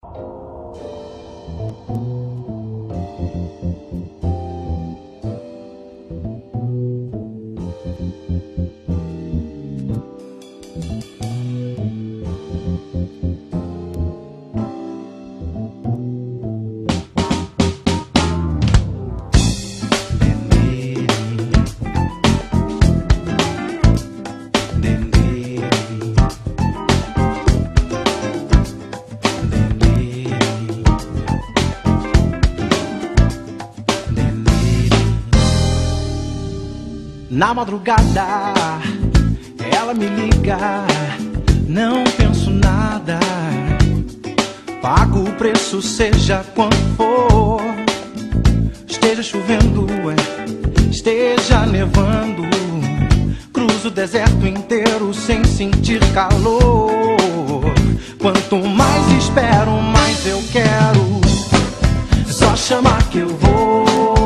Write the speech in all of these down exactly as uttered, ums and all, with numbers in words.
Na madrugada, ela me liga, não penso nada, pago o preço seja quanto for, esteja chovendo, esteja nevando, cruzo o deserto inteiro sem sentir calor. Quanto mais espero, mais eu quero, só chamar que eu vou.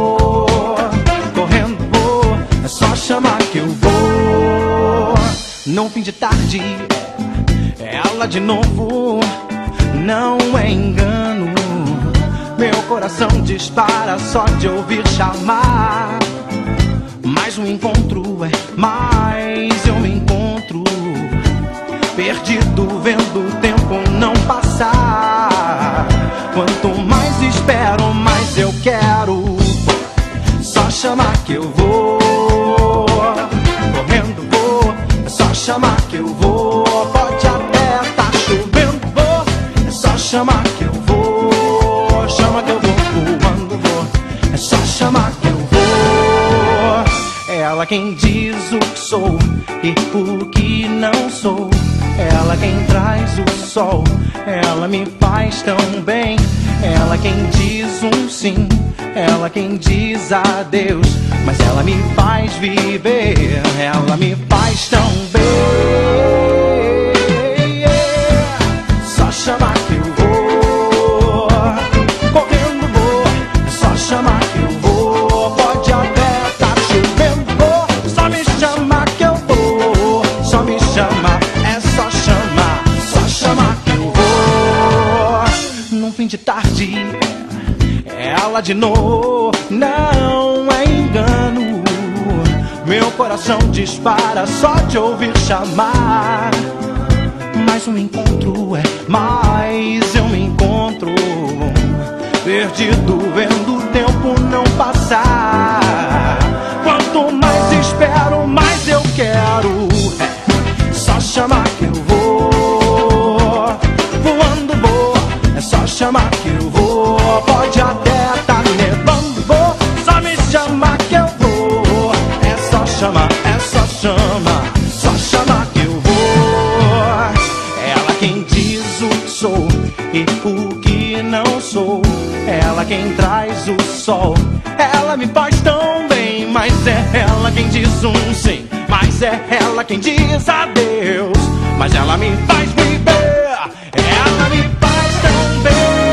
É só chamar que eu vou. Num fim de tarde, ela de novo, não é engano. Meu coração dispara só de ouvir chamar. Mais um encontro, é mais eu me encontro, perdido vendo o tempo não passar. Quanto mais espero, mais eu quero, só chamar que eu vou. Correndo vou, é só chamar que eu vou. Pode até tá chovendo, vou, é só chamar que eu vou. Chama que eu vou, voando vou, é só chamar que eu vou. É ela quem diz o que sou e o que não sou. Ela quem traz o sol, ela me faz tão bem. Ela quem diz um sim, ela quem diz adeus, mas ela me faz viver, ela me faz tão bem. Só chamar que eu vou, correndo vou, só chamar que eu vou. Pode até tá chovendo, vou, só me chamar que eu vou. Só me chamar, é só chamar, só chamar que eu vou. Num fim de tarde, ela de novo, não é engano. Meu coração dispara só de ouvir chamar. Mais um encontro, é mais eu me encontro, perdido vendo o tempo não passar. Quanto mais espero, mais eu quero, é só chamar que eu vou. Voando vou, é só chamar que eu vou. Pode até tá nevando, vou, só me chamar que eu vou. É só chamar, é só chamar, só chamar que eu vou. Ela quem diz o que sou e o que não sou. Ela quem traz o sol, ela me faz tão bem. Mas é ela quem diz um sim, mas é ela quem diz adeus, mas ela me faz viver, ela me faz tão bem.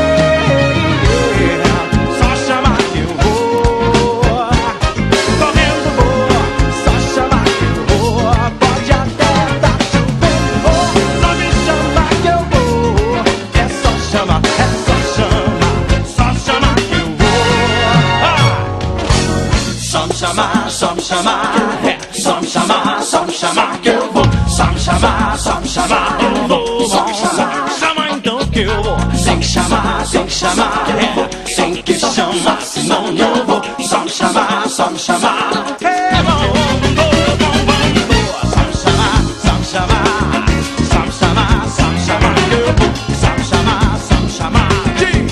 Só me chamar, é, só me chamar, só me chamar que eu vou. Só me chamar, só me chamar, eu vou. Só me chamar, chama então que eu vou. Tem que chamar, tem que chamar, é, tem que chamar, senão não vou. Só me chamar, só me chamar, é, vou, vou, vou, vou. Só me chamar, só me chamar, só me chamar, só me chamar que eu vou. Só me chamar, só me chamar, diz.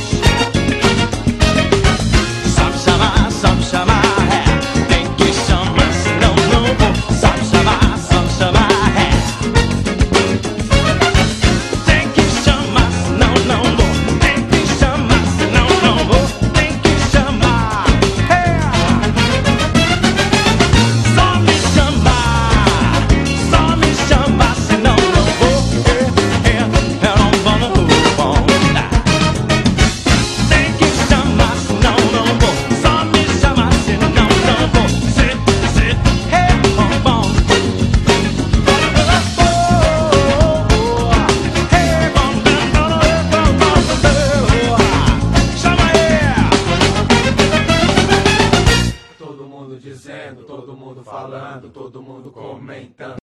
Só me chamar, só me chamar. Só dizendo, todo mundo falando, todo mundo comentando.